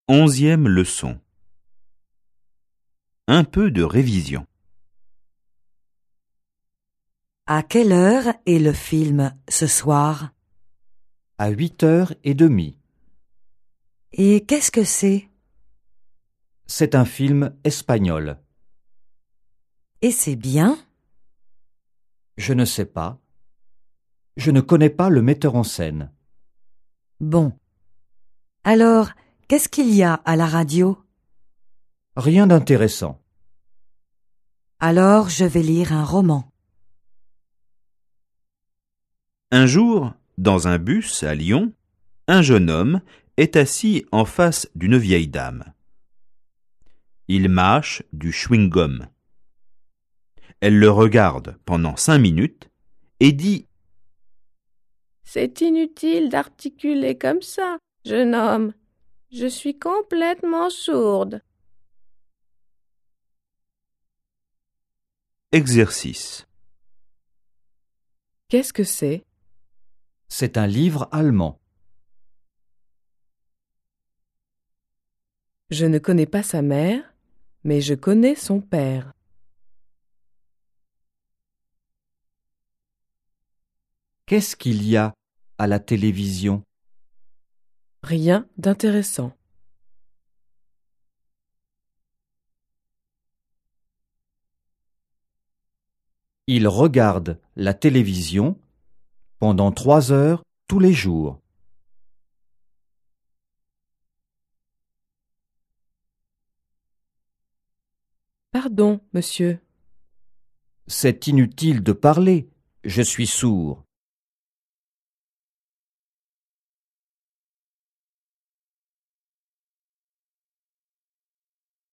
11e leçon. Un peu de révision. À quelle heure est le film ce soir? À 8h30. Et qu'est-ce que c'est? C'est un film espagnol. Et c'est bien? Je ne sais pas. Je ne connais pas le metteur en scène. Bon. Alors, qu'est-ce qu'il y a à la radio? Rien d'intéressant. Alors, je vais lire un roman. Un jour, dans un bus à Lyon, un jeune homme est assis en face d'une vieille dame. Il mâche du chewing-gum. Elle le regarde pendant 5 minutes et dit « C'est inutile d'articuler comme ça, jeune homme. Je suis complètement sourde. » Exercice. Qu'est-ce que c'est? C'est un livre allemand. Je ne connais pas sa mère, mais je connais son père. Qu'est-ce qu'il y a à la télévision? Rien d'intéressant. Il regarde la télévision pendant 3 heures tous les jours. Pardon, monsieur. C'est inutile de parler, je suis sourd.